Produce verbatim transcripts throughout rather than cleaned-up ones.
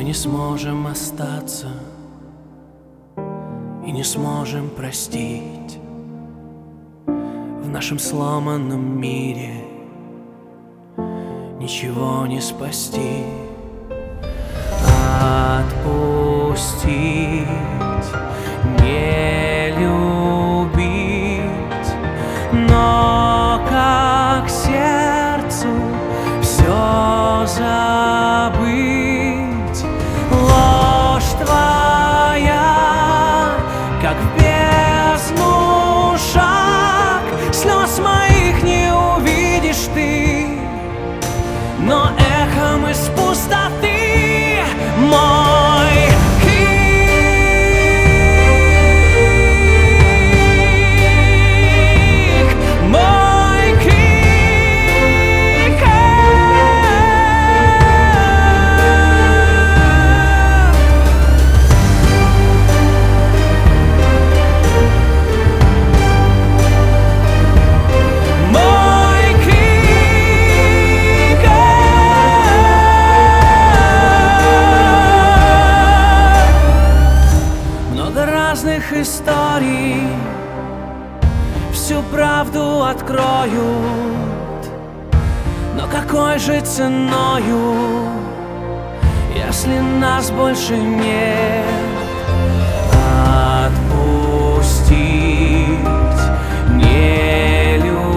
не сможем остаться и не сможем простить. В нашем сломанном мире ничего не спасти. Отпустить, не любить, но как сердцу все забыть. Ложь твоя, как в бездну шаг, слез моих не увидишь ты, но эхом из пустоты мой крик, мой крик. Мой крик. Много разных историй всю правду откроют, но какой же ценою, если нас больше нет? Отпустить, не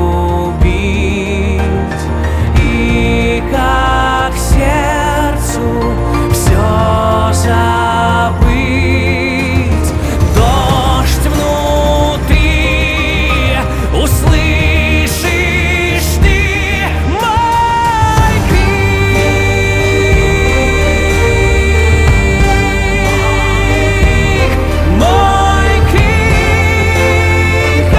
любить, и как сердцу все забыть. Дождь внутри услышишь ты, мой крик, мой крик.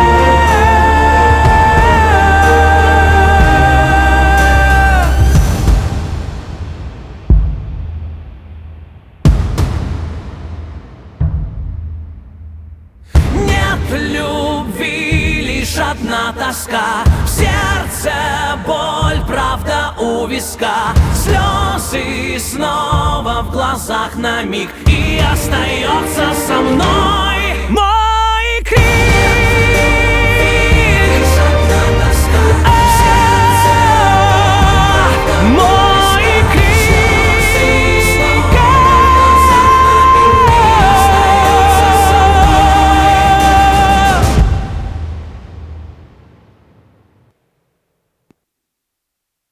Нет любви, лишь одна тоска, в сердце боль, правда у виска, слезы снова в глазах на миг, и остается со мной мой крик.